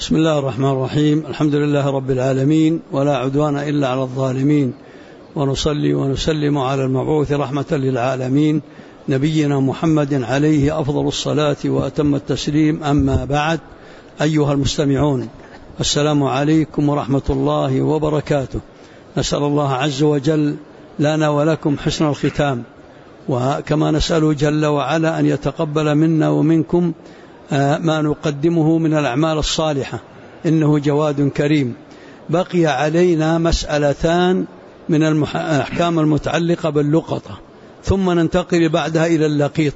بسم الله الرحمن الرحيم. الحمد لله رب العالمين، ولا عدوان إلا على الظالمين، ونصلي ونسلم على المبعوث رحمة للعالمين نبينا محمد عليه أفضل الصلاة وأتم التسليم. أما بعد، أيها المستمعون، السلام عليكم ورحمة الله وبركاته. نسأل الله عز وجل لنا ولكم حسن الختام، وكما نسأله جل وعلا أن يتقبل منا ومنكم ما نقدمه من الأعمال الصالحة، إنه جواد كريم. بقي علينا مسألتان من الأحكام المتعلقة باللقطة، ثم ننتقل بعدها إلى اللقيط،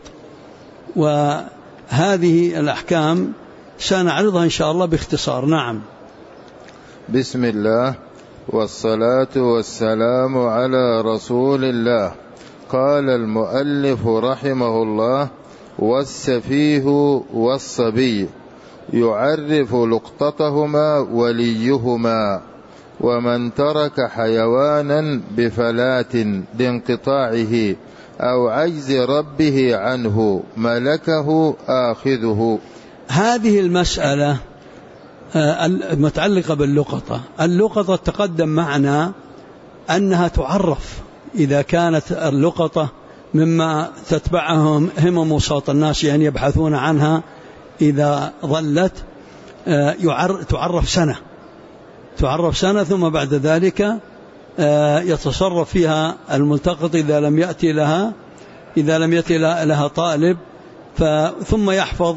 وهذه الأحكام سنعرضها إن شاء الله باختصار. نعم. بسم الله والصلاة والسلام على رسول الله. قال المؤلف رحمه الله: والسفيه والصبي يعرف لقطتهما وليهما، ومن ترك حيوانا بفلات لانقطاعه أو عجز ربه عنه ملكه آخذه. هذه المسألة المتعلقة باللقطة. اللقطة تقدم معنا أنها تعرف إذا كانت اللقطة مما تتبعهم همم وسط الناس، يعني يبحثون عنها، إذا ظلت تعرف سنة، ثم بعد ذلك يتصرف فيها الملتقط إذا لم يأتي لها طالب، ثم يحفظ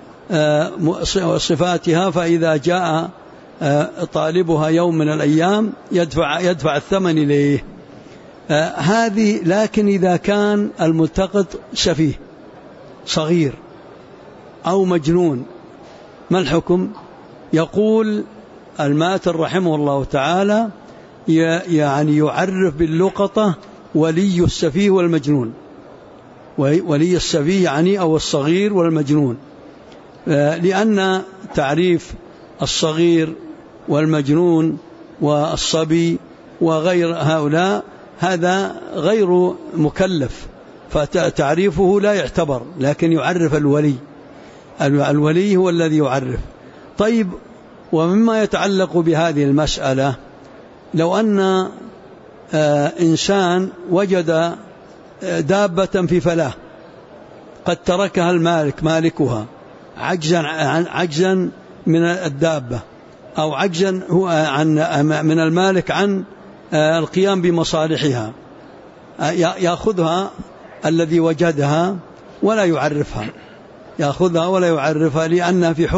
صفاتها، فإذا جاء طالبها يوم من الأيام يدفع الثمن إليه. هذه. لكن إذا كان الملتقط سفيه صغير أو مجنون، ما الحكم؟ يقول الماتر رحمه الله تعالى: يعني يعرف باللقطة ولي السفيه والمجنون. ولي السفيه يعني أو الصغير والمجنون، لأن تعريف الصغير والمجنون والصبي وغير هؤلاء هذا غير مكلف، فتعريفه لا يعتبر، لكن يعرف الولي هو الذي يعرف. طيب، ومما يتعلق بهذه المسألة، لو أن إنسان وجد دابة في فلاة قد تركها مالكها عجزا من الدابة، أو عجزا من المالك عن القيام بمصالحها، يأخذها الذي وجدها ولا يعرفها، لأنها في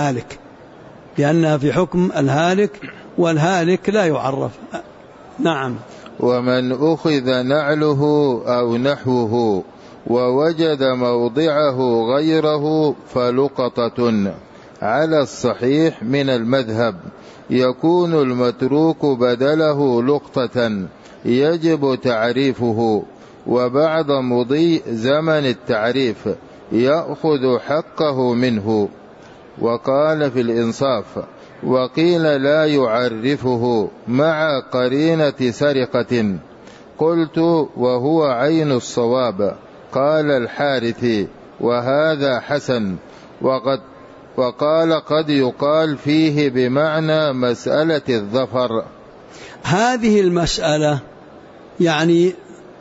حكم الهالك، والهالك لا يعرف. نعم. ومن أخذ نعله أو نحوه ووجد موضعه غيره فلقطة على الصحيح من المذهب، يكون المتروك بدله لقطة يجب تعريفه، وبعد مضي زمن التعريف يأخذ حقه منه. وقال في الإنصاف: وقيل لا يعرفه مع قرينة سرقة. قلت: وهو عين الصواب. قال الحارثي: وهذا حسن. وقال: قد يقال فيه بمعنى مسألة الظفر. هذه المسألة يعني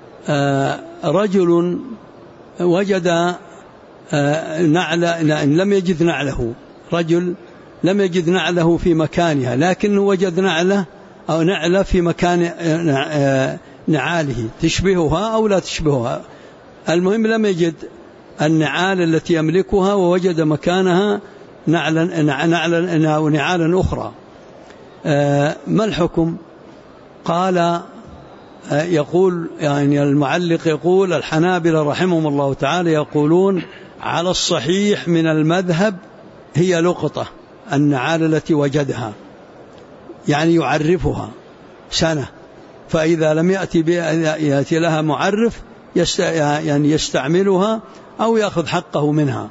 رجل وجد لم يجد نعله في مكانها، لكنه وجد نعلة في مكان نعاله تشبهها أو لا تشبهها. المهم لم يجد النعال التي يملكها، ووجد مكانها نعالا أخرى. ما الحكم؟ قال يقول يعني المعلق يقول: الحنابلة رحمهم الله تعالى يقولون على الصحيح من المذهب هي لقطة النعال التي وجدها، يعني يعرفها سنة، فإذا لم يأتي لها معرف يعني يستعملها أو يأخذ حقه منها.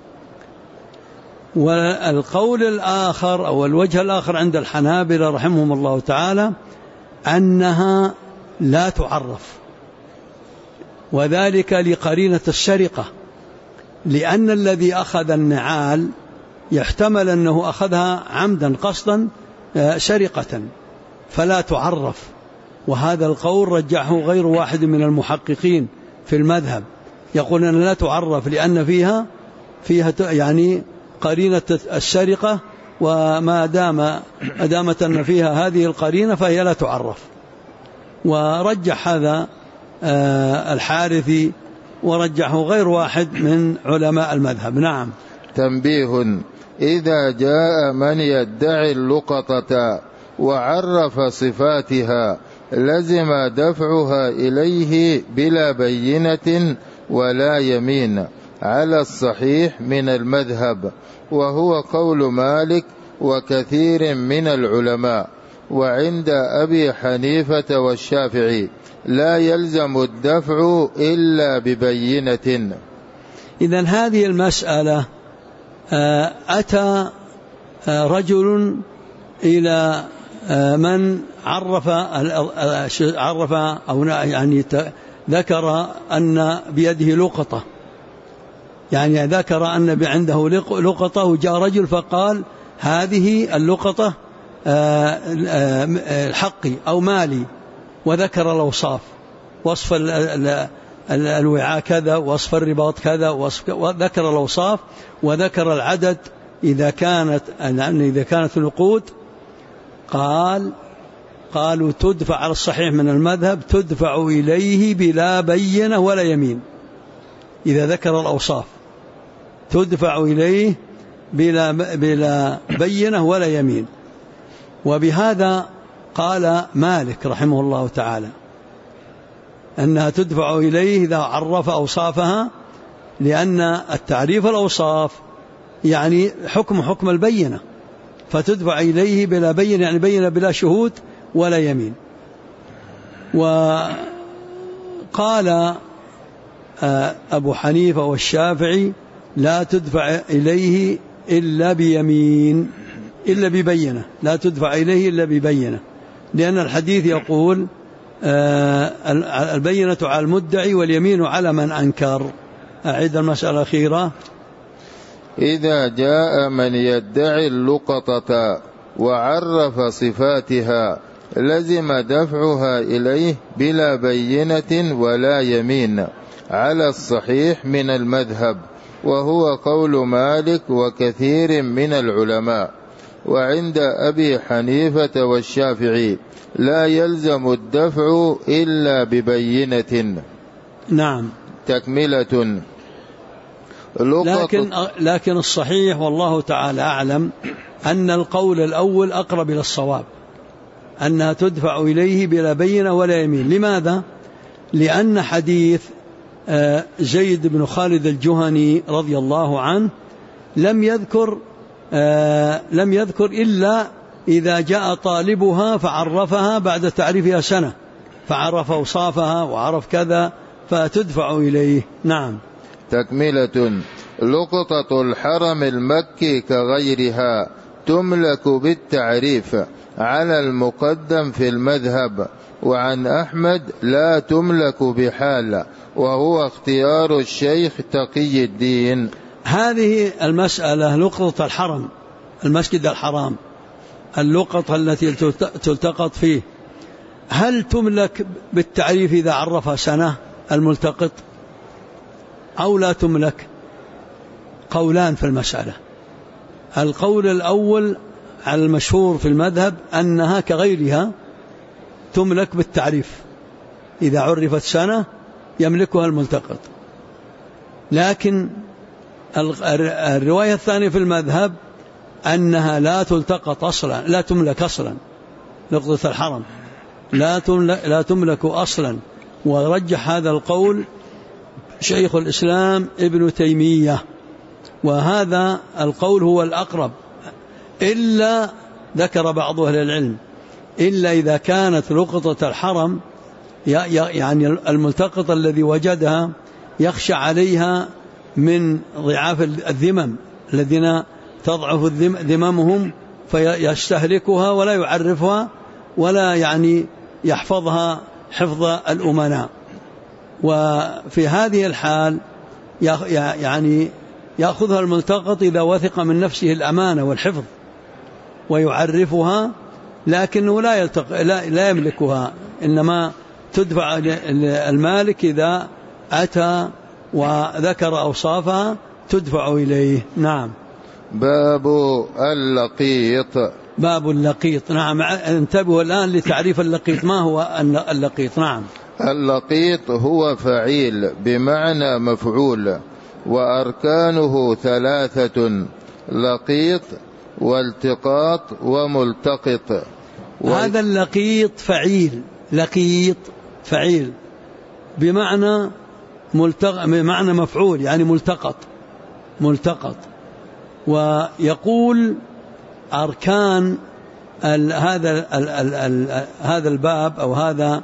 والقول الآخر أو الوجه الآخر عند الحنابلة رحمهم الله تعالى أنها لا تعرف، وذلك لقرينة السرقة، لأن الذي أخذ النعال يحتمل أنه أخذها عمدا قصدا سرقة فلا تعرف، وهذا القول رجحه غير واحد من المحققين في المذهب، يقول أن لا تعرف لأن فيها يعني قرينة السرقة، وما دامت أن فيها هذه القرينة فهي لا تعرف. ورجح هذا الحارثي ورجحه غير واحد من علماء المذهب. نعم. تنبيه: إذا جاء من يدعي اللقطة وعرف صفاتها لزم دفعها إليه بلا بينة ولا يمين على الصحيح من المذهب، وهو قول مالك وكثير من العلماء، وعند أبي حنيفة والشافعي لا يلزم الدفع إلا ببينة. إذن هذه المسألة أتى رجل إلى من عرف أو يعني ذكر أن بيده لقطة، يعني ذكر أن عنده لقطة، وجاء رجل فقال هذه اللقطة الحقي أو مالي، وذكر الأوصاف، وصف الوعاء كذا، وصف الرباط كذا، وذكر الأوصاف وذكر العدد. إذا كانت النقود قالوا تدفع على الصحيح من المذهب، تدفع إليه بلا بينة ولا يمين. إذا ذكر الأوصاف تدفع إليه بلا بينة ولا يمين. وبهذا قال مالك رحمه الله تعالى أنها تدفع إليه إذا عرف أوصافها، لأن التعريف الأوصاف يعني حكم البينة، فتدفع إليه بلا بينة، يعني بينة بلا شهود ولا يمين. وقال أبو حنيفة والشافعي لا تدفع إليه إلا بيمين، إلا ببينة، لا تدفع إليه إلا ببينة، لأن الحديث يقول البينة على المدعي واليمين على من أنكر. أعيد المسألة الأخيرة: إذا جاء من يدعي اللقطة وعرف صفاتها لزم دفعها إليه بلا بينة ولا يمين على الصحيح من المذهب، وهو قول مالك وكثير من العلماء، وعند أبي حنيفة والشافعي لا يلزم الدفع إلا ببينة. نعم. تكملة: لكن الصحيح والله تعالى أعلم أن القول الأول أقرب إلى الصواب، أنها تدفع إليه بلا بينة ولا يمين. لماذا؟ لأن حديث زيد بن خالد الجهني رضي الله عنه لم يذكر إلا إذا جاء طالبها فعرفها بعد تعريفها سنة، فعرف أوصافها وعرف كذا فتدفع إليه. نعم. تكملة: لقطة الحرم المكي كغيرها تملك بالتعريف على المقدم في المذهب، وعن أحمد لا تملك بحال، وهو اختيار الشيخ تقي الدين. هذه المسألة لقطة الحرم، المسجد الحرام، اللقطة التي تلتقط فيه، هل تملك بالتعريف إذا عرفها سنة الملتقط أو لا تملك؟ قولان في المسألة. القول الأول على المشهور في المذهب أنها كغيرها تملك بالتعريف، إذا عرفت سنة يملكها الملتقط. لكن الرواية الثانية في المذهب أنها لا تلتقط أصلا، لا تملك أصلا، لقطة الحرم لا تملك أصلا. ورجح هذا القول شيخ الإسلام ابن تيمية، وهذا القول هو الأقرب، إلا ذكر بعض أهل العلم إلا إذا كانت لقطة الحرم يعني الملتقط الذي وجدها يخشى عليها من ضعاف الذمم الذين تضعف ذممهم فيستهلكها ولا يعرفها ولا يعني يحفظها حفظ الأمناء. وفي هذه الحال يعني يأخذها الملتقط إذا وثق من نفسه الأمانة والحفظ ويعرفها، لكنه لا يملكها، إنما تدفع المالك إذا أتى وذكر أوصافها تدفع إليه. نعم. باب اللقيط. باب اللقيط. نعم. انتبهوا الآن لتعريف اللقيط. ما هو اللقيط؟ نعم. اللقيط هو فعيل بمعنى مفعول، وأركانه 3: لقيط والتقاط وملتقط. هذا اللقيط فعيل، لقيط فعيل بمعنى مفعول، يعني ملتقط. ويقول أركان هذا الباب أو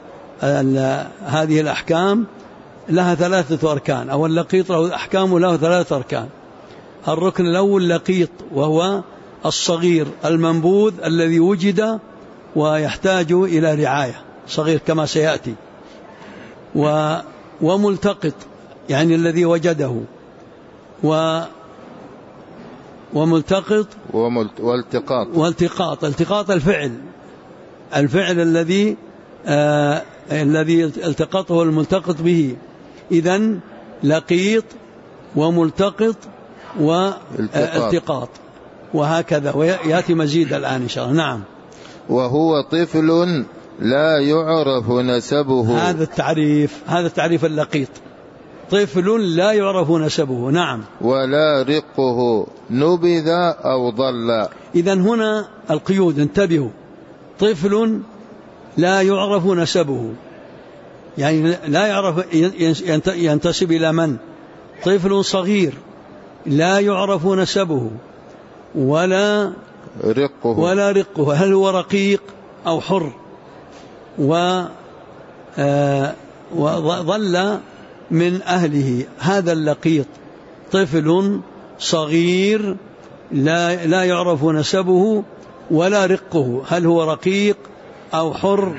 هذه الأحكام لها 3 أركان، أو اللقيط له أحكام له 3 أركان. الركن الأول لقيط، وهو الصغير المنبوذ الذي وجد ويحتاج إلى رعاية، صغير كما سيأتي. وملتقط يعني الذي وجده، وملتقط والتقاط الفعل الذي التقطه الملتقط به. إذن لقيط وملتقط والتقاط، وهكذا، ويأتي مزيد الآن إن شاء الله. نعم. وهو طفل لا يعرف نسبه. هذا التعريف اللقيط، طفل لا يعرف نسبه. نعم. ولا رقه نبذ أو ضل. إذن هنا القيود، انتبهوا. طفل لا يعرف نسبه، يعني لا يعرف ينتسب إلى من. طفل صغير لا يعرف نسبه ولا رقه، هل هو رقيق أو حر. وظل من أهله. هذا اللقيط طفل صغير لا يعرف نسبه ولا رقه، هل هو رقيق أو حر.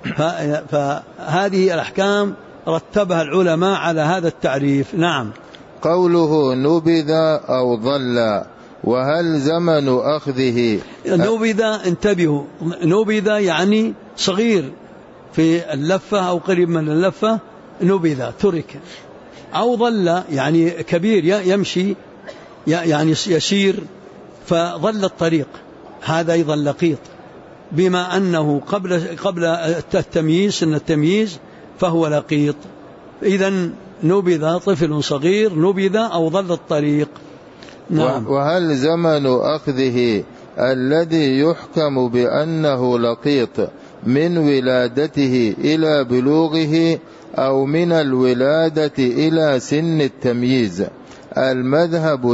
فهذه الأحكام رتبها العلماء على هذا التعريف. نعم. قوله نبذ أو ضل، وهل زمن أخذه؟ نبذ، انتبهوا، نبذ يعني صغير في اللفة أو قريب من اللفة، نبذ ترك. أو ضل يعني كبير يمشي، يعني يسير فضل الطريق، هذا أيضا لقيط، بما أنه قبل التمييز، سن التمييز، فهو لقيط. إذن نبذ طفل صغير، نبذ أو ضل الطريق. نعم. وهل زمن أخذه الذي يحكم بأنه لقيط من ولادته إلى بلوغه أو من الولادة إلى سن التمييز؟ المذهب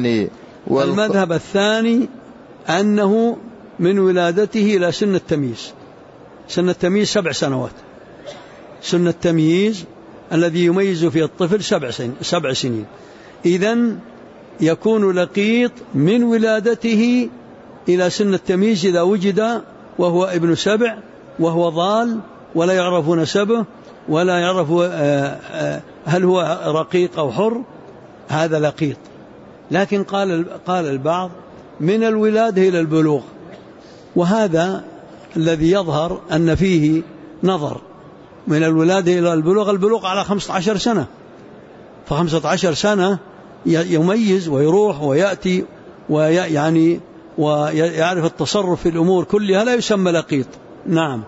الثاني أنه من ولادته إلى سن التمييز. سن التمييز 7 سنوات، سن التمييز الذي يميز فيه الطفل 7 سنين. إذن يكون لقيط من ولادته إلى سن التمييز إذا وجد وهو ابن 7 وهو ضال ولا يعرف نسبه ولا يعرف هل هو رقيق أو حر، هذا لقيط. لكن قال البعض من الولادة إلى البلوغ، وهذا الذي يظهر أن فيه نظر. من الولادة إلى البلوغ على 15 سنة، ف15 سنة يميز ويروح ويأتي ويعرف التصرف في الأمور كلها، لا يسمى لقيط. نعم.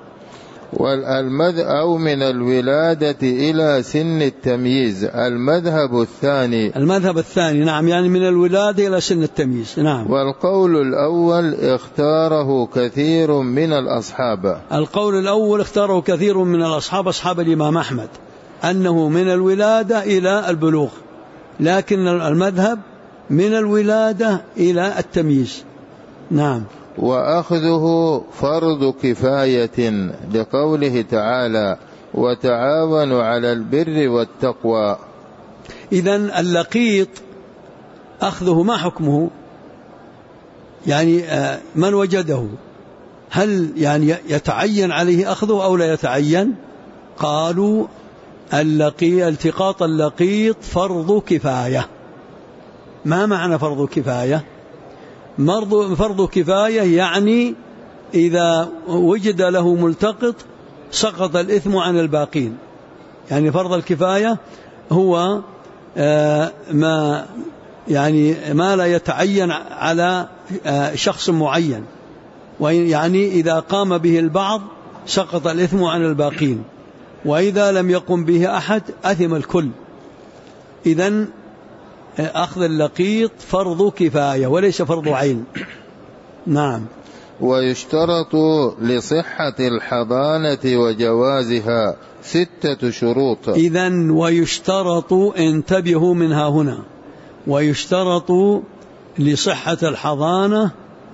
أو من الولادة إلى سن التمييز. المذهب الثاني نعم، يعني من الولادة إلى سن التمييز. نعم. والقول الأول اختاره كثير من الأصحاب. القول الأول اختاره كثير من الأصحاب، أصحاب الإمام أحمد، أنه من الولادة إلى البلوغ، لكن المذهب من الولادة إلى التمييز. نعم. وأخذه فرض كفاية لقوله تعالى وتعاونوا على البر والتقوى. إذن اللقيط أخذه ما حكمه؟ يعني من وجده هل يعني يتعين عليه أخذه أو لا يتعين؟ قالوا التقاط اللقيط فرض كفاية، ما معنى فرض كفاية؟ فرض كفاية يعني إذا وجد له ملتقط سقط الإثم عن الباقين. يعني فرض الكفاية هو ما لا يتعين على شخص معين، يعني إذا قام به البعض سقط الإثم عن الباقين، وإذا لم يقم به أحد أثم الكل. إذن أخذ اللقيط فرض كفاية وليس فرض عين. نعم. ويشترط لصحة الحضانة وجوازها 6 شروط. إذن ويشترط، انتبهوا منها هنا، ويشترط لصحة الحضانة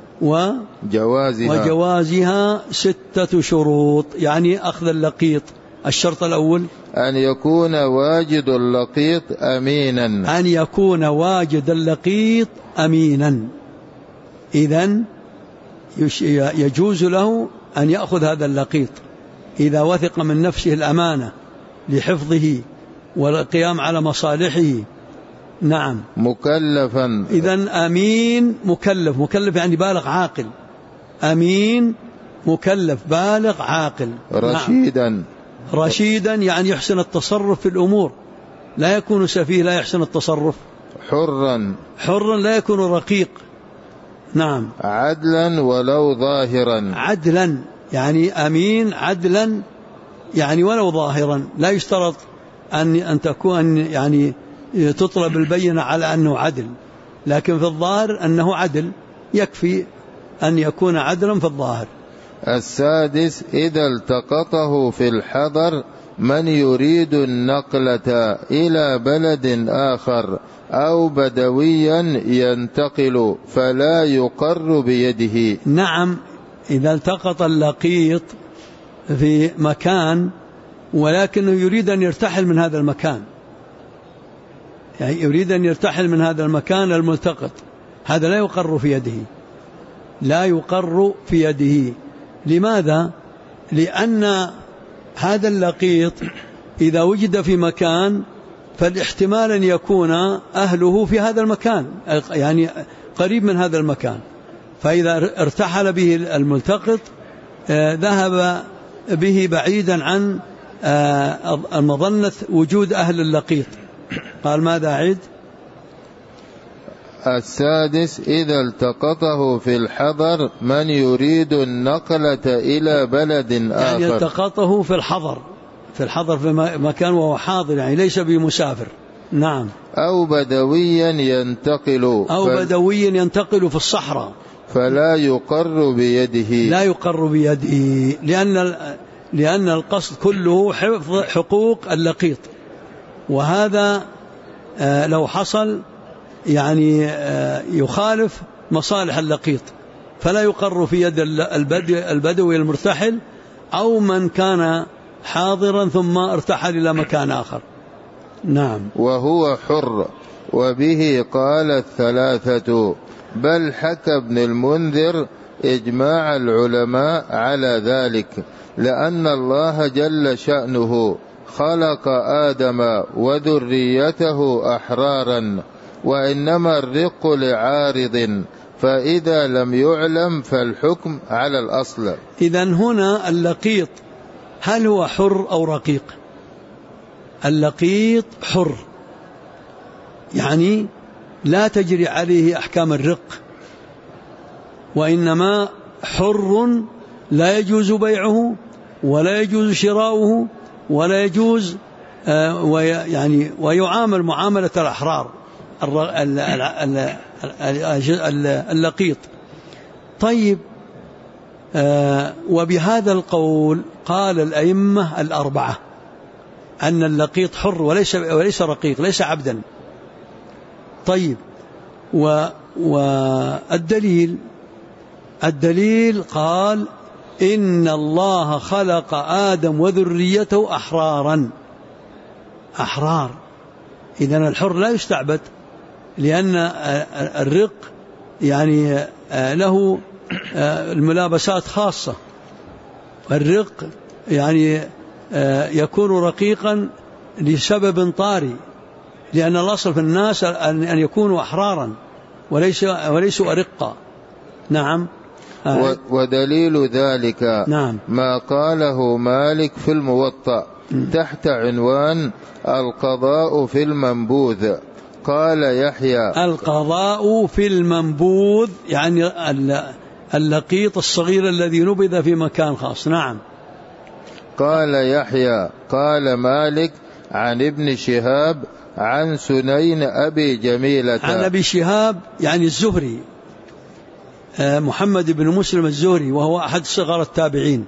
وجوازها 6 شروط. يعني أخذ اللقيط، الشرط الأول أن يكون واجد اللقيط أمينا. أن يكون واجد اللقيط أمينا. إذن يجوز له أن يأخذ هذا اللقيط إذا وثق من نفسه الأمانة لحفظه والقيام على مصالحه. نعم. مكلفا. إذن أمين مكلف يعني بالغ عاقل. أمين مكلف بالغ عاقل. رشيدا. نعم. رشيدا يعني يحسن التصرف في الأمور، لا يكون سفيه لا يحسن التصرف. حرا لا يكون رقيق. نعم. عدلا ولو ظاهرا. عدلا يعني أمين عدلا يعني ولو ظاهرا، لا يشترط أن تكون يعني تطلب البينة على أنه عدل، لكن في الظاهر أنه عدل، يكفي أن يكون عدلا في الظاهر. 6 إذا التقطه في الحضر من يريد النقلة إلى بلد آخر أو بدويا ينتقل فلا يقر بيده. نعم. إذا التقط اللقيط في مكان ولكنه يريد أن يرتحل من هذا المكان، يعني يريد أن يرتحل من هذا المكان الملتقط، هذا لا يقر في يده، لا يقر في يده. لماذا؟ لأن هذا اللقيط إذا وجد في مكان فالاحتمال أن يكون أهله في هذا المكان، يعني قريب من هذا المكان، فإذا ارتحل به الملتقط ذهب به بعيدا عن المظنة وجود أهل اللقيط. قال ماذا عيد؟ 6 إذا التقطه في الحضر من يريد النقلة إلى بلد آخر. يعني التقطه في الحضر في مكان وهو حاضر، يعني ليس بمسافر. نعم. أو بدويا ينتقل في الصحراء فلا يقر بيده. لا يقر بيده، لأن القصد كله حفظ حقوق اللقيط، وهذا لو حصل يعني يخالف مصالح اللقيط، فلا يقر في يد البدوي المرتحل أو من كان حاضرا ثم ارتحل إلى مكان آخر. نعم. وهو حر. وبه قال 3 بل حكى ابن المنذر إجماع العلماء على ذلك، لأن الله جل شأنه خلق آدم وذريته أحرارا، وإنما الرق لعارض، فإذا لم يعلم فالحكم على الأصل. إذن هنا اللقيط هل هو حر أو رقيق؟ اللقيط حر، يعني لا تجري عليه أحكام الرق، وإنما حر لا يجوز بيعه ولا يجوز شراؤه ولا يجوز ويعامل معاملة الأحرار اللقيط. طيب، وبهذا القول قال الأئمة 4 أن اللقيط حر وليس رقيق، ليس عبدا. طيب، والدليل قال إن الله خلق آدم وذريته أحرار. إذن الحر لا يستعبد، لأن الرق يعني له الملابسات خاصة. الرق يعني يكون رقيقا لسبب طارئ، لأن الأصل في الناس أن يكونوا أحرارا وليسوا أرقا. نعم. ودليل ذلك نعم. ما قاله مالك في الموطأ تحت عنوان القضاء في المنبوذ. قال يحيى القضاء في المنبوذ يعني اللقيط الصغير الذي نبذ في مكان خاص. نعم. قال يحيى قال مالك عن ابن شهاب عن سنين أبي جميلة. عن أبي شهاب يعني الزهري، محمد بن مسلم الزهري، وهو أحد صغار التابعين.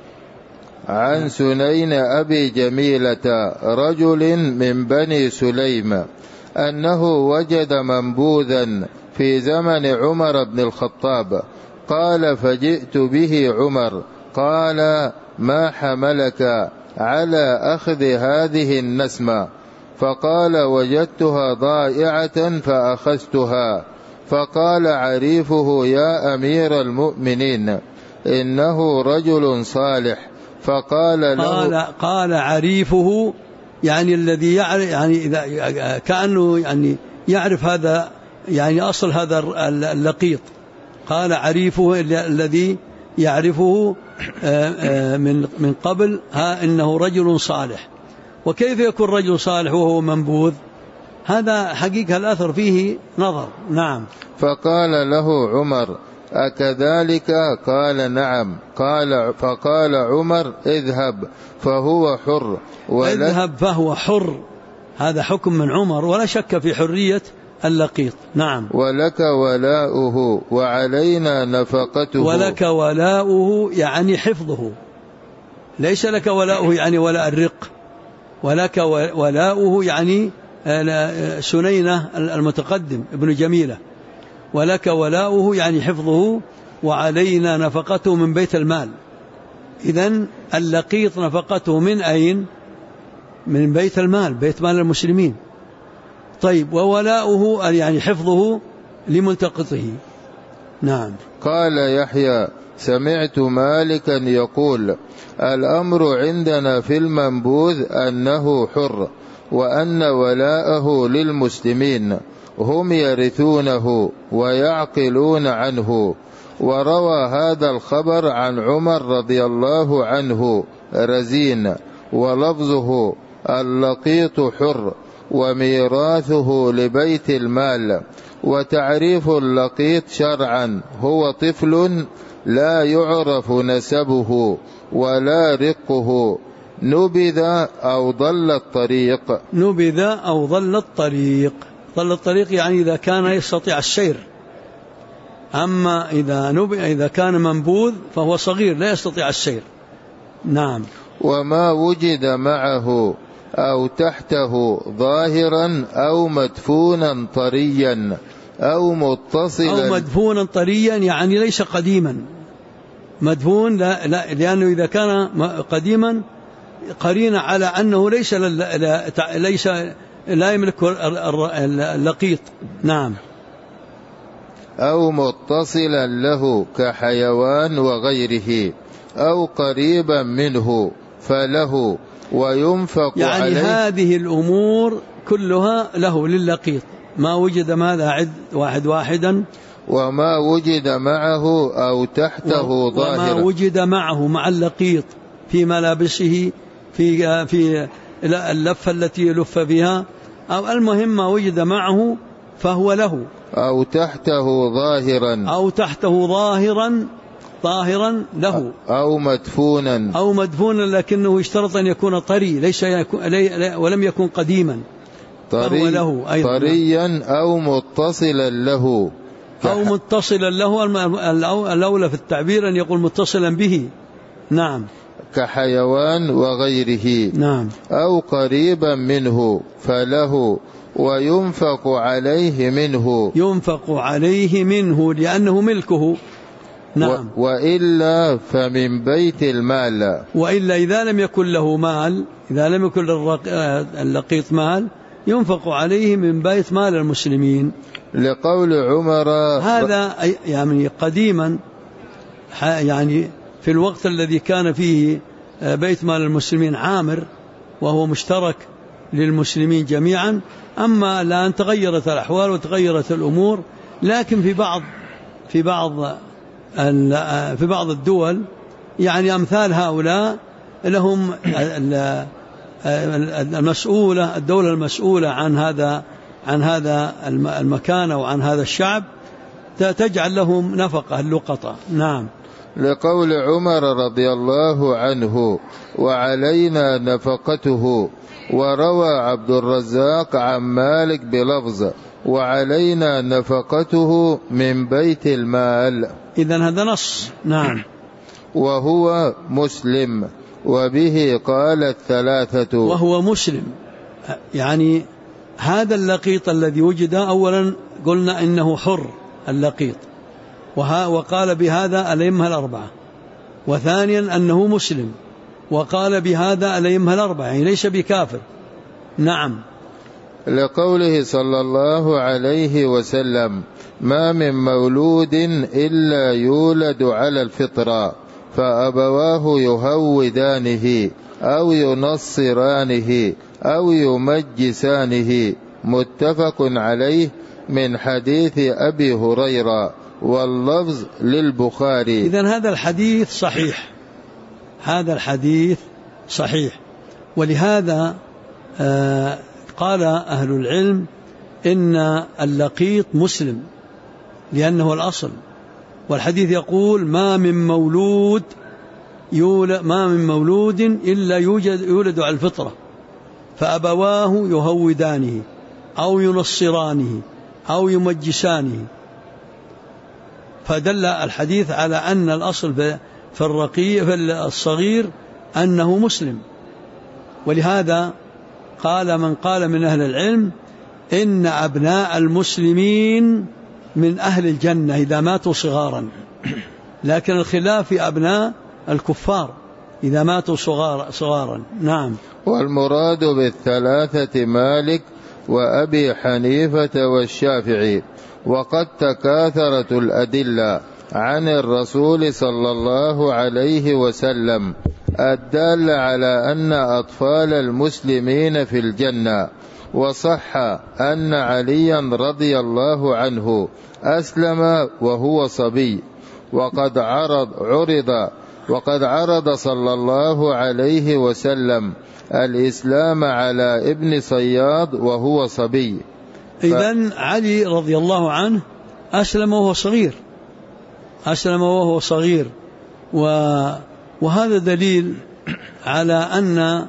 عن سنين أبي جميلة رجل من بني سليم أنه وجد منبوذا في زمن عمر بن الخطاب. قال فجئت به عمر قال ما حملك على أخذ هذه النسمة؟ فقال وجدتها ضائعة فأخذتها. فقال عريفه يا أمير المؤمنين إنه رجل صالح. فقال له قال عريفه يعني الذي يعرف، يعني إذا كأنه يعني يعرف هذا يعني أصل هذا اللقيط. قال عريفه الذي يعرفه من قبل إنه رجل صالح. وكيف يكون رجل صالح وهو منبوذ؟ هذا حقيقة الأثر فيه نظر. نعم. فقال له عمر أكذلك؟ قال نعم. فقال عمر اذهب فهو حر. اذهب فهو حر، هذا حكم من عمر ولا شك في حرية اللقيط. نعم. ولك ولاؤه وعلينا نفقته. ولك ولاؤه يعني حفظه، ليس لك ولاؤه يعني ولاء الرق. ولك ولاؤه يعني سنينة المتقدم ابن جميلة. ولك ولاؤه يعني حفظه، وعلينا نفقته من بيت المال. إذن اللقيط نفقته من أين؟ من بيت المال، بيت مال المسلمين. طيب وولاؤه يعني حفظه لملتقطه. نعم. قال يحيى سمعت مالكا يقول الأمر عندنا في المنبوذ أنه حر، وأن ولاءه للمسلمين هم يرثونه ويعقلون عنه. وروى هذا الخبر عن عمر رضي الله عنه رزين، ولفظه اللقيط حر وميراثه لبيت المال. وتعريف اللقيط شرعا هو طفل لا يعرف نسبه ولا رقه، نبذ أو ضل الطريق. نبذ أو ضل الطريق. ضل الطريق يعني إذا كان يستطيع السير. أما إذا كان منبوذ فهو صغير لا يستطيع السير. نعم. وما وجد معه أو تحته ظاهرا أو مدفونا طريا أو متصلا. أو مدفونا طريا يعني ليس قديما. مدفون لا لأنه إذا كان قديما قرينة على أنه لا يملك اللقيط. نعم. أو متصلا له كحيوان وغيره أو قريبا منه فله وينفق يعني عليه. هذه الأمور كلها له للقيط. ما وجد ماذا عد واحدا. وما وجد معه أو تحته ظاهرا. وما وجد معه مع اللقيط في ملابسه في اللفة التي يلف بها، أو المهم ما وجد معه فهو له. أو تحته ظاهرا. أو تحته ظاهرا له. أو مدفونا لكنه يشترط أن يكون طري ولم يكن قديما. طريا أو متصلا له. أو متصلا له. الأولى في التعبير أن يقول متصلا به. نعم. كحيوان وغيره. نعم. أو قريبا منه فله وينفق عليه منه. ينفق عليه منه لأنه ملكه. نعم. وإلا فمن بيت المال. وإلا إذا لم يكن له مال، إذا لم يكن اللقيط مال، ينفق عليه من بيت مال المسلمين. لقول عمر هذا يعني قديما، يعني في الوقت الذي كان فيه بيت مال المسلمين عامر وهو مشترك للمسلمين جميعا. أما الآن تغيرت الأحوال وتغيرت الأمور، لكن في بعض الدول يعني أمثال هؤلاء لهم الدولة المسؤولة عن هذا المكان وعن هذا الشعب تجعل لهم نفقة اللقطة. نعم. لقول عمر رضي الله عنه: وعلينا نفقته. وروى عبد الرزاق عن مالك بلفظ: وعلينا نفقته من بيت المال. إذن هذا نص. نعم. وهو مسلم، وبه قال الثلاثة. وهو مسلم، يعني هذا اللقيط الذي وجد أولا قلنا إنه حر اللقيط، وقال بهذا الأئمة الأربعة. وثانيا أنه مسلم، وقال بهذا الأئمة الأربعة، يعني ليس بكافر. نعم. لقوله صلى الله عليه وسلم: ما من مولود إلا يولد على الفطرة فأبواه يهودانه أو ينصرانه أو يمجسانه. متفق عليه، من حديث أبي هريرة، واللفظ للبخاري. إذن هذا الحديث صحيح، هذا الحديث صحيح. ولهذا قال أهل العلم إن اللقيط مسلم لأنه الأصل. والحديث يقول: ما من مولود إلا يولد على الفطرة فأبواه يهودانه أو ينصرانه أو يمجسانه. فدل الحديث على أن الأصل في الصغير أنه مسلم. ولهذا قال من قال من أهل العلم إن أبناء المسلمين من أهل الجنة إذا ماتوا صغارا، لكن الخلاف في أبناء الكفار إذا ماتوا صغارا. نعم. والمراد بالثلاثة مالك وأبي حنيفة والشافعي. وقد تكاثرت الأدلة عن الرسول صلى الله عليه وسلم الدالة على أن أطفال المسلمين في الجنة. وصح أن عليا رضي الله عنه أسلم وهو صبي، وقد عرض صلى الله عليه وسلم الإسلام على ابن صياد وهو صبي. إذن علي رضي الله عنه أسلم وهو صغير، وهذا دليل على أن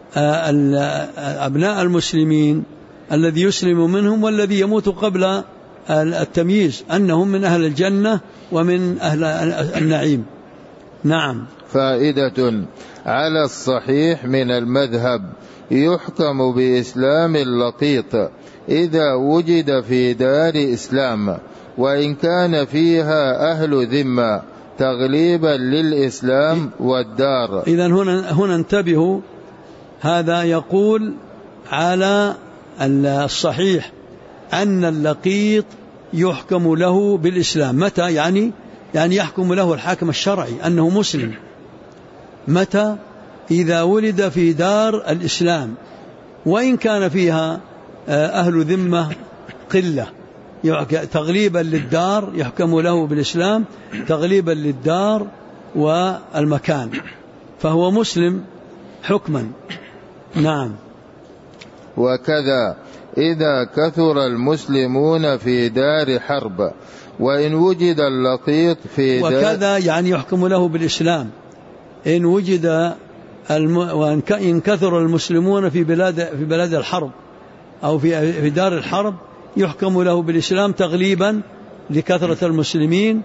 أبناء المسلمين الذي يسلم منهم والذي يموت قبل التمييز أنهم من أهل الجنة ومن أهل النعيم. نعم. فائدة: على الصحيح من المذهب يحكم بإسلام اللقيط إذا وجد في دار إسلام، وإن كان فيها أهل ذمة، تغليبا للإسلام والدار. إذن هنا انتبهوا، هذا يقول على الصحيح أن اللقيط يحكم له بالإسلام. متى؟ يعني يحكم له الحاكم الشرعي أنه مسلم. متى؟ إذا ولد في دار الإسلام، وإن كان فيها أهل ذمة قلة، تغليبا للدار يحكم له بالإسلام، تغليبا للدار والمكان، فهو مسلم حكما. نعم. وكذا إذا كثر المسلمون في دار حرب، وإن وجد اللقيط في دار، وكذا يعني يحكم له بالإسلام إن وجد وإن كثر المسلمون في بلاد الحرب أو في دار الحرب يحكم له بالإسلام تغليبا لكثرة المسلمين،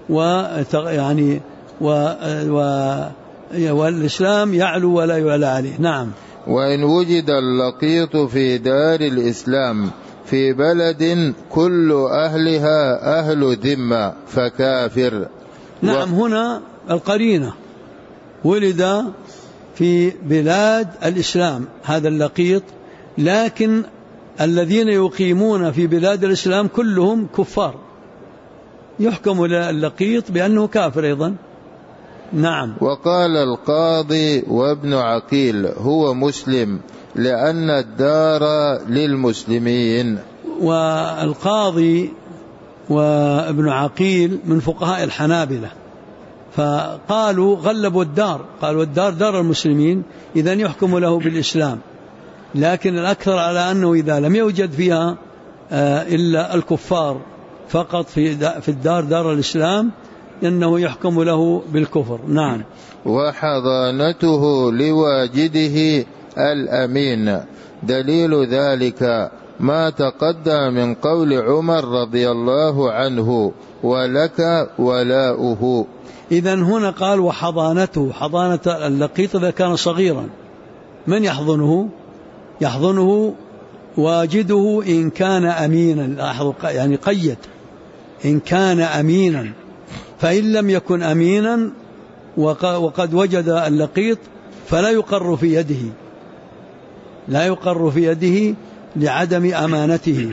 والإسلام يعلو ولا يعلى عليه. نعم. وإن وجد اللقيط في دار الإسلام في بلد كل أهلها أهل ذمة فكافر. نعم. هنا القرينة ولد في بلاد الإسلام هذا اللقيط، لكن الذين يقيمون في بلاد الإسلام كلهم كفار، يحكم اللقيط بأنه كافر أيضا. نعم. وقال القاضي وابن عقيل هو مسلم لأن الدار للمسلمين. والقاضي وابن عقيل من فقهاء الحنابلة، فقالوا غلبوا الدار، قالوا الدار دار المسلمين إذن يحكم له بالإسلام، لكن الأكثر على أنه إذا لم يوجد فيها إلا الكفار فقط في الدار دار الإسلام إنه يحكم له بالكفر. نعم. وحضانته لواجده الأمين، دليل ذلك ما تقدم من قول عمر رضي الله عنه ولك ولاؤه. إذن هنا قال وحضانته، حضانة اللقيط إذا كان صغيرا من يحضنه؟ يحضنه واجده إن كان أمينا، يعني قيد إن كان أمينا، فإن لم يكن أمينا وقد وجد اللقيط فلا يقر في يده، لا يقر في يده لعدم أمانته.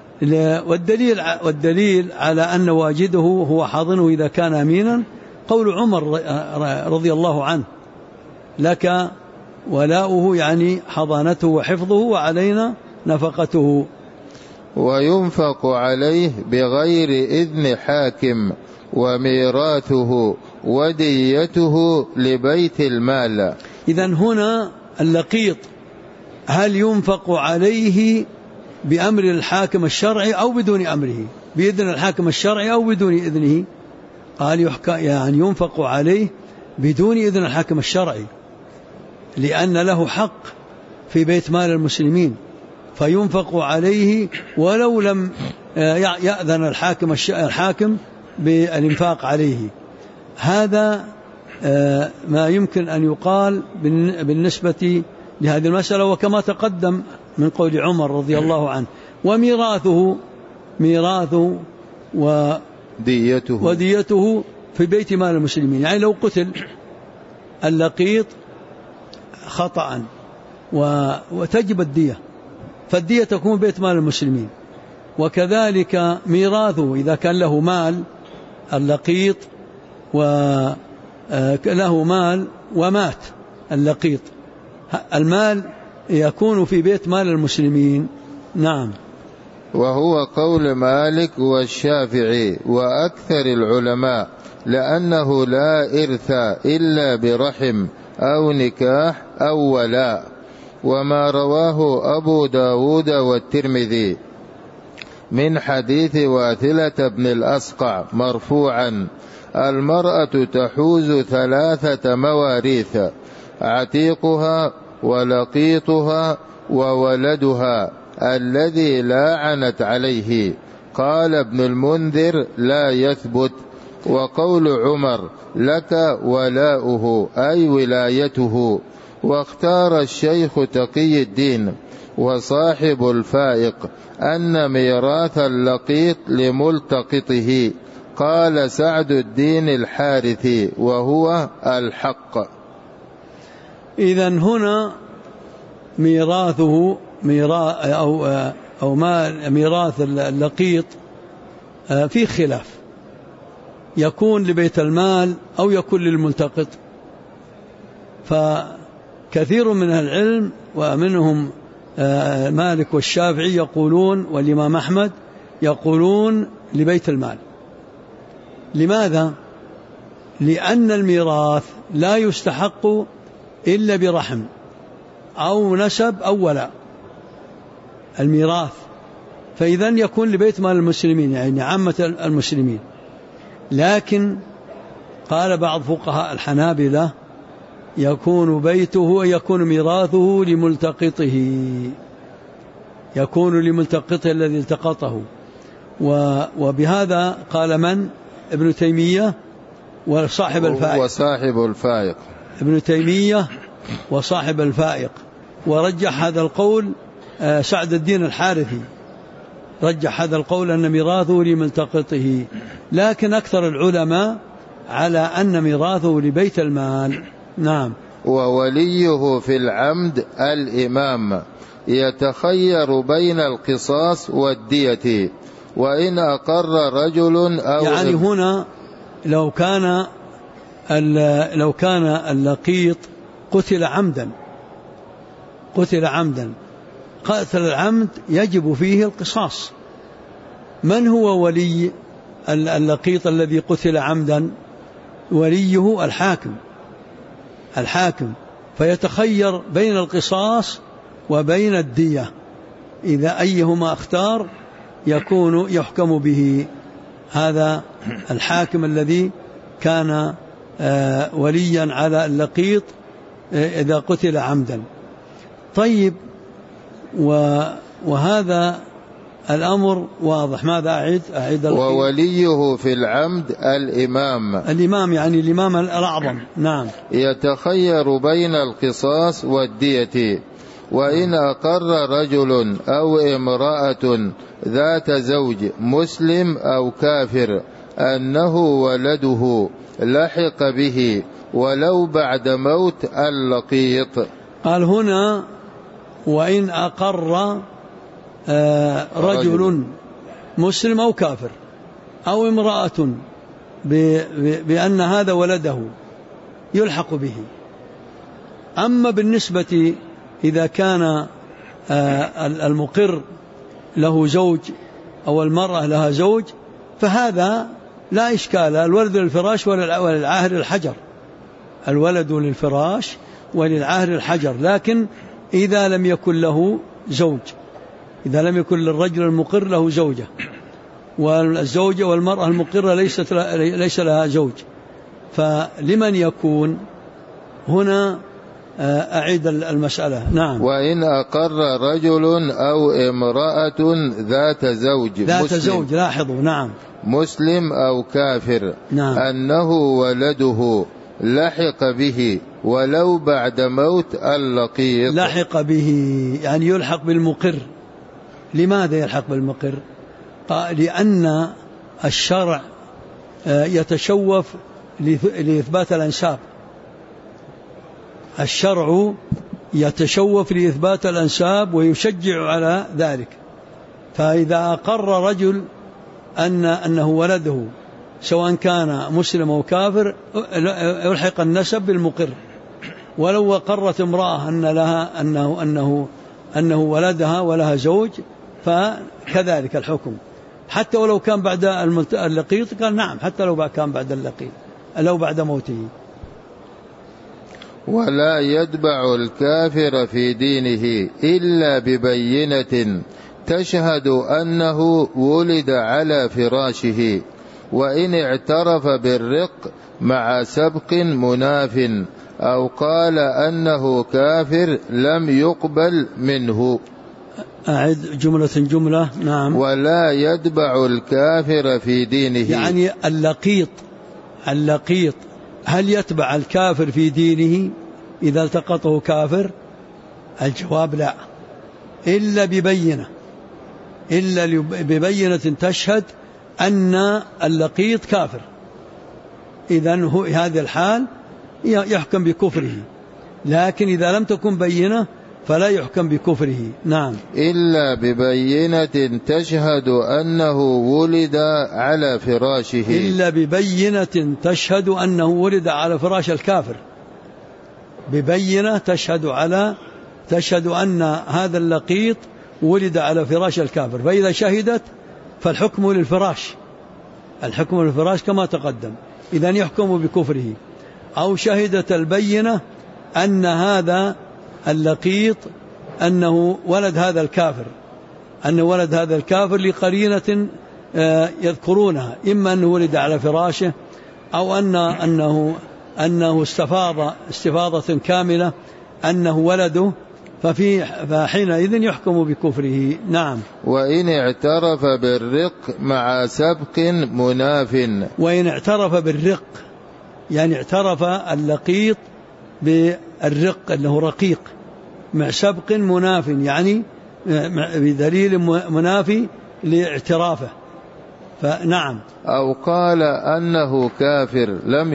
والدليل على أن واجده هو حاضنه إذا كان أمينا قول عمر رضي الله عنه لك ولاؤه، يعني حضانته وحفظه وعلينا نفقته. وينفق عليه بغير إذن حاكم، وميراثه وديته لبيت المال. إذن هنا اللقيط هل ينفق عليه بأمر الحاكم الشرعي أو بدون أمره؟ بإذن الحاكم الشرعي أو بدون إذنه؟ قال يعني ينفق عليه بدون إذن الحاكم الشرعي، لأن له حق في بيت مال المسلمين، فينفق عليه ولو لم يأذن الحاكم بالإنفاق عليه. هذا ما يمكن أن يقال بالنسبة لهذه المسألة، وكما تقدم من قول عمر رضي الله عنه. وميراثه وديته في بيت مال المسلمين، يعني لو قتل اللقيط خطأ وتجب الدية، فالدية تكون بيت مال المسلمين. وكذلك ميراثه إذا كان له مال اللقيط وله مال ومات اللقيط، المال يكون في بيت مال المسلمين. نعم. وهو قول مالك والشافعي وأكثر العلماء، لأنه لا إرث إلا برحم أو نكاح أو ولاء. وما رواه أبو داود والترمذي من حديث واثلة بن الأسقع مرفوعا: المرأة تحوز 3 مواريث: عتيقها ولقيطها وولدها الذي لاعنت عليه. قال ابن المنذر لا يثبت. وقول عمر لك ولاؤه أي ولايته. واختار الشيخ تقي الدين وصاحب الفائق أن ميراث اللقيط لملتقطه. قال سعد الدين الحارثي وهو الحق. إذن هنا ميراثه أو ميراث اللقيط في خلاف، يكون لبيت المال أو يكون للملتقط. فكثير من العلم ومنهم مالك والشافعي يقولون والإمام أحمد يقولون لبيت المال. لماذا؟ لأن الميراث لا يستحق إلا برحم أو نسب أو ولاء الميراث، فإذن يكون لبيت مال المسلمين، يعني عامة المسلمين. لكن قال بعض فقهاء الحنابلة يكون ميراثه لملتقطه، يكون لملتقطه الذي التقطه. وبهذا قال من؟ ابن تيمية وصاحب الفائق. ابن تيمية وصاحب الفائق. ورجح هذا القول سعد الدين الحارثي، رجح هذا القول أن ميراثه لملتقطه. لكن أكثر العلماء على أن ميراثه لبيت المال. نعم. ووليه في العمد الإمام يتخير بين القصاص والدية، وإن أقر رجل أو يعني هنا لو كان لو كان اللقيط قتل عمدا قتل العمد يجب فيه القصاص. من هو ولي اللقيط الذي قتل عمدا؟ وليه الحاكم، فيتخير بين القصاص وبين الدية، إذا أيهما اختار يحكم به. هذا الحاكم الذي كان وليا على اللقيط إذا قتل عمدا. طيب، وهذا الأمر واضح. ماذا أعيد ووليه في العمد الإمام يعني الإمام الأعظم. نعم. يتخير بين القصاص والدية، وإن أقر رجل أو امرأة ذات زوج مسلم أو كافر أنه ولده لحق به ولو بعد موت اللقيط. قال هنا وإن أقر رجل مسلم أو كافر أو امرأة بأن هذا ولده يلحق به. أما بالنسبة إذا كان المقر له زوج أو المرأة لها زوج فهذا لا إشكال، الولد للفراش وللعاهر الحجر، الولد للفراش وللعاهر الحجر. لكن إذا لم يكن له زوج، إذا لم يكن للرجل المقر له زوجة، والزوجة والمرأة المقرة ليس لها زوج، فلمن يكون هنا؟ أعيد المسألة. نعم. وإن أقر رجل أو امرأة ذات زوج لاحظوا. نعم. مسلم أو كافر. نعم. أنه ولده لحق به ولو بعد موت اللقيط. لحق به يعني يلحق بالمقر. لماذا يلحق بالمقر؟ لأن الشرع يتشوف لإثبات الأنساب، الشرع يتشوف لإثبات الأنساب ويشجع على ذلك. فإذا أقر رجل أنه ولده سواء كان مسلم أو كافر يلحق النسب بالمقر. ولو أقرت امرأة أنه ولدها ولها زوج فكذلك الحكم، حتى ولو كان بعد اللقيط. قال نعم، حتى لو كان بعد اللقيط، لو بعد موته. ولا يتبع الكافر في دينه إلا ببينة تشهد أنه ولد على فراشه، وإن اعترف بالرق مع سبق مناف أو قال أنه كافر لم يقبل منه. أعد جملة. نعم. ولا يتبع الكافر في دينه، يعني اللقيط هل يتبع الكافر في دينه إذا التقطه كافر؟ الجواب لا، إلا ببينة تشهد أن اللقيط كافر. إذن هذه الحال يحكم بكفره، لكن إذا لم تكن بينة فلا يحكم بكفره. نعم. إلا ببينة تشهد أنه ولد على فراشه، إلا ببينة تشهد أنه ولد على فراش الكافر، ببينة تشهد أن هذا اللقيط ولد على فراش الكافر. فإذا شهدت فالحكم للفراش، الحكم للفراش كما تقدم، إذن يحكم بكفره. أو شهدت البينة أن هذا اللقيط أنه ولد هذا الكافر لقرينة يذكرونها، إما أنه ولد على فراشه أو أنه استفاضة كاملة أنه ولده، فحينئذ يحكم بكفره. نعم. وإن اعترف بالرق مع سبق مناف. وإن اعترف بالرق يعني اعترف اللقيط بالرق أنه رقيق مع سبق مناف، يعني بدليل منافي لاعترافه، فنعم. أو قال أنه كافر لم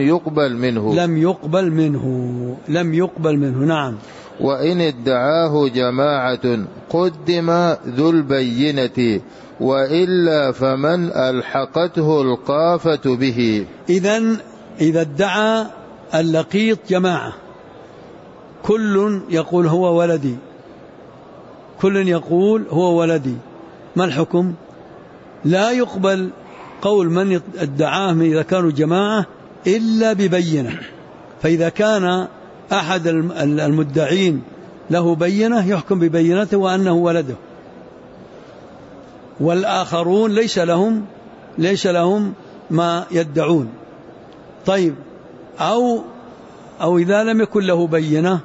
يقبل منه. نعم. وإن ادعاه جماعة قدم ذو البينة، وإلا فمن ألحقته القافة به. إذا ادعى اللقيط جماعة، كل يقول هو ولدي، كل يقول هو ولدي، ما الحكم؟ لا يقبل قول من ادعاه إذا كانوا جماعة إلا ببينة. فإذا كان أحد المدعين له بينة يحكم ببينته وأنه ولده، والآخرون ليس لهم ما يدعون. طيب، أو إذا لم يكن له بينة،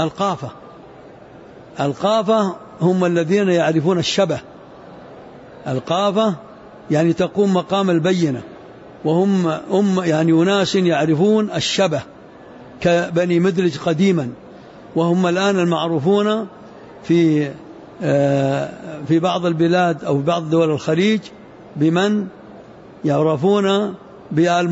القافة هم الذين يعرفون الشبه. القافة يعني تقوم مقام البينة، وهم يعني أناس يعرفون الشبه كبني مدلج قديما، وهم الآن المعروفون في بعض البلاد أو بعض دول الخليج بمن يعرفون بآل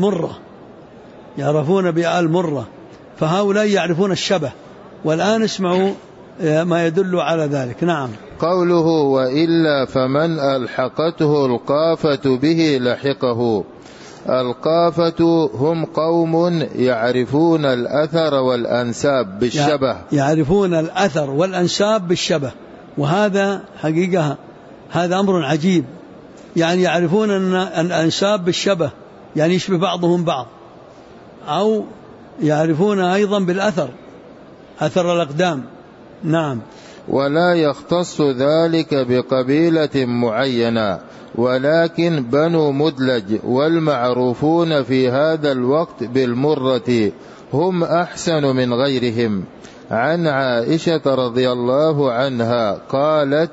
مرة، فهؤلاء يعرفون الشبه. والآن اسمعوا ما يدل على ذلك. نعم. قوله وإلا فمن ألحقته القافة به لحقه. القافة هم قوم يعرفون الأثر والأنساب بالشبه، يعرفون الأثر والأنساب بالشبه، وهذا حقيقة هذا أمر عجيب. يعني يعرفون أن الأنساب بالشبه، يعني يشبه بعضهم بعض، أو يعرفون أيضا بالأثر، أثر الأقدام. نعم. ولا يختص ذلك بقبيلة معينة، ولكن بنو مدلج والمعروفون في هذا الوقت بالمرة هم أحسن من غيرهم. عن عائشة رضي الله عنها قالت: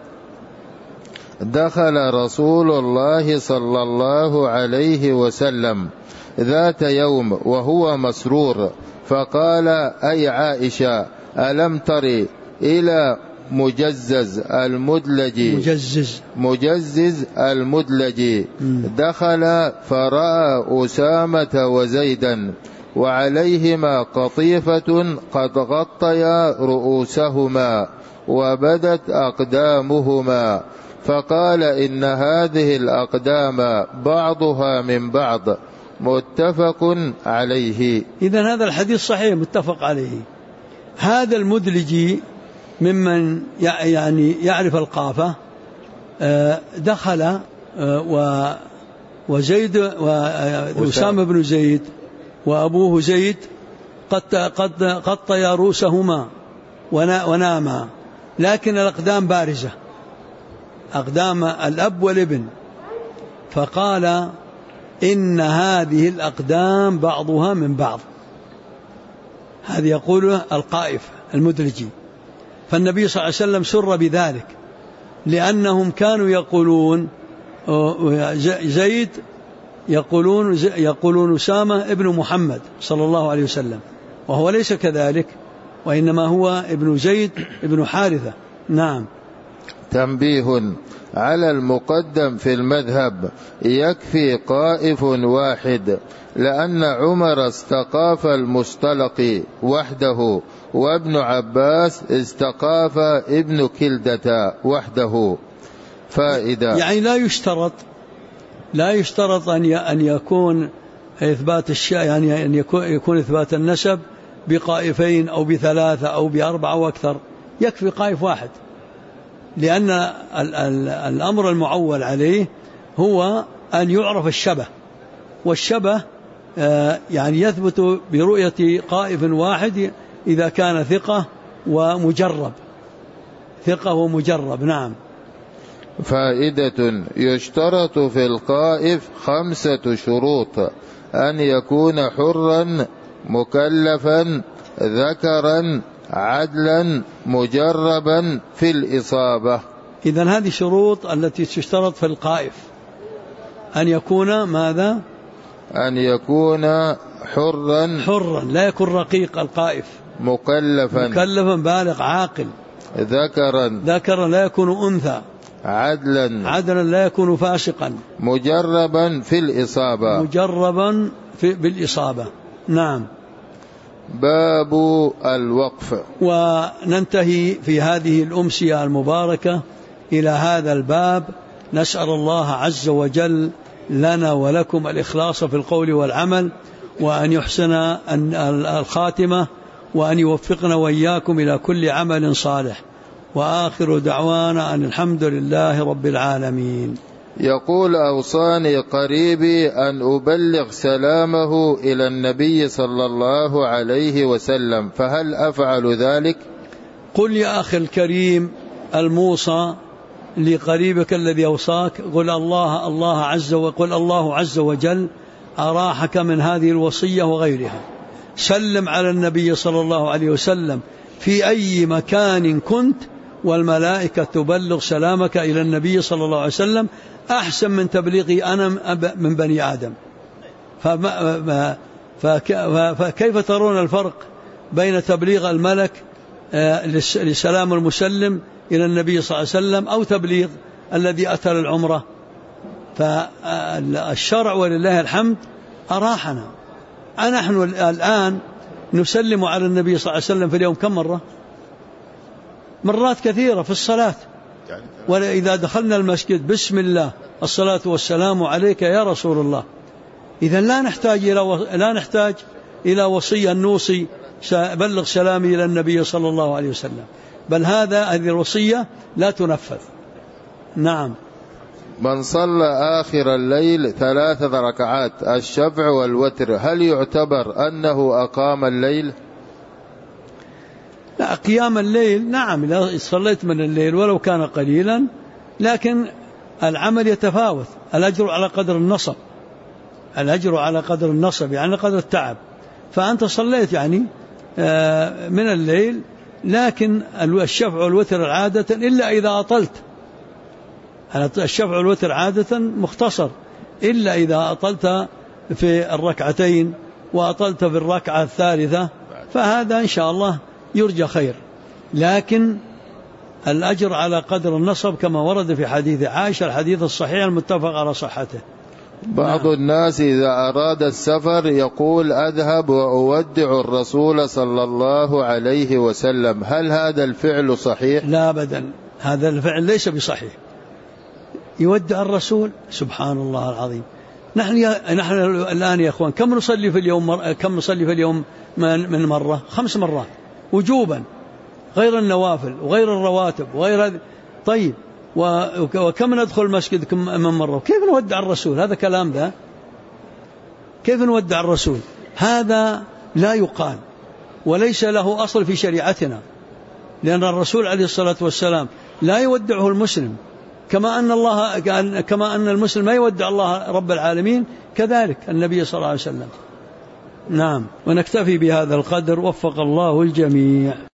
دخل رسول الله صلى الله عليه وسلم ذات يوم وهو مسرور، فقال: أي عائشة، ألم تري إلى مجزز المدلج دخل فرأى أسامة وزيدا وعليهما قطيفة قد غطيا رؤوسهما وبدت أقدامهما، فقال: إن هذه الأقدام بعضها من بعض، متفق عليه. إذن هذا الحديث صحيح متفق عليه. هذا المدلجي ممن يعني يعرف القافة دخل وزيد وأسامة بن زيد وأبوه زيد قد قطيا رؤوسهما وناما، لكن الأقدام بارزة، أقدام الأب والابن، فقال: إن هذه الأقدام بعضها من بعض. هذا يقوله القائف المدلجي. فالنبي صلى الله عليه وسلم سر بذلك، لأنهم كانوا يقولون زيد يقولون أسامة ابن محمد صلى الله عليه وسلم، وهو ليس كذلك، وإنما هو ابن زيد ابن حارثة. نعم. تنبيه على المقدم في المذهب: يكفي قائف واحد، لأن عمر استقاف المستلقي وحده، وابن عباس استقاف ابن كلدة وحده. فائدة: يعني لا يشترط أن يكون إثبات الشيء، يعني أن يكون إثبات النسب بقائفين أو بثلاثة أو بأربعة وأكثر، يكفي قائف واحد، لأن الأمر المعول عليه هو أن يعرف الشبه، والشبه يعني يثبت برؤية قائف واحد إذا كان ثقة ومجرب. نعم. فائدة: يشترط في القائف 5 شروط: أن يكون حرا مكلفا ذكرا عدلا مجربا في الإصابة. إذن هذه شروط التي تشترط في القائف، أن يكون ماذا؟ أن يكون حرا لا يكون رقيق القائف، مكلفا بالغ عاقل، ذكرا لا يكون أنثى، عدلا لا يكون فاسقا، مجربا بالإصابة. نعم. باب الوقف. وننتهي في هذه الأمسية المباركة إلى هذا الباب. نسأل الله عز وجل لنا ولكم الإخلاص في القول والعمل، وأن يحسن الخاتمة، وأن يوفقنا وإياكم إلى كل عمل صالح. وآخر دعوانا أن الحمد لله رب العالمين. يقول: أوصاني قريبي أن أبلغ سلامه إلى النبي صلى الله عليه وسلم، فهل أفعل ذلك؟ قل يا أخي الكريم الموصى لقريبك الذي أوصاك، قل الله عز وجل أراحك من هذه الوصية وغيرها. سلم على النبي صلى الله عليه وسلم في أي مكان كنت، والملائكة تبلغ سلامك إلى النبي صلى الله عليه وسلم أحسن من تبليغي أنا من بني آدم. فكيف ترون الفرق بين تبليغ الملك لسلام المسلم إلى النبي صلى الله عليه وسلم أو تبليغ الذي أتى للعمرة؟ فالشرع ولله الحمد أراحنا. نحن الآن نسلم على النبي صلى الله عليه وسلم في اليوم كم مرة؟ مرات كثيرة في الصلاة. وإذا دخلنا المسجد بسم الله الصلاة والسلام عليك يا رسول الله. إذن لا نحتاج إلى وصية نوصي بلغ سلامي إلى النبي صلى الله عليه وسلم، بل هذه الوصية لا تنفذ. نعم. من صلى آخر الليل 3 ركعات الشفع والوتر، هل يعتبر أنه أقام الليل؟ لا، قيام الليل نعم، إذا صليت من الليل ولو كان قليلا، لكن العمل يتفاوت. الأجر على قدر النصب، يعني قدر التعب. فأنت صليت يعني من الليل، لكن الشفع والوتر عادة إلا إذا أطلت. الشفع والوتر عادة مختصر، إلا إذا أطلت في الركعتين وأطلت في الركعة الثالثة، فهذا إن شاء الله يرجى خير. لكن الأجر على قدر النصب كما ورد في حديث عائشة، الحديث الصحيح المتفق على صحته. بعض الناس إذا أراد السفر يقول: أذهب وأودع الرسول صلى الله عليه وسلم، هل هذا الفعل صحيح؟ لا أبدا، هذا الفعل ليس بصحيح. يودع الرسول؟ سبحان الله العظيم. نحن الآن يا أخوان كم نصلي في اليوم من مرة؟ 5 مرات وجوبا، غير النوافل وغير الرواتب وغير. طيب، وكم ندخل المسجد من مرة؟ كيف نودع الرسول؟ هذا كلام ذا؟ كيف نودع الرسول؟ هذا لا يقال وليس له أصل في شريعتنا، لأن الرسول عليه الصلاة والسلام لا يودعه المسلم، كما أن المسلم لا يودع الله رب العالمين، كذلك النبي صلى الله عليه وسلم. نعم. ونكتفي بهذا القدر، وفق الله الجميع.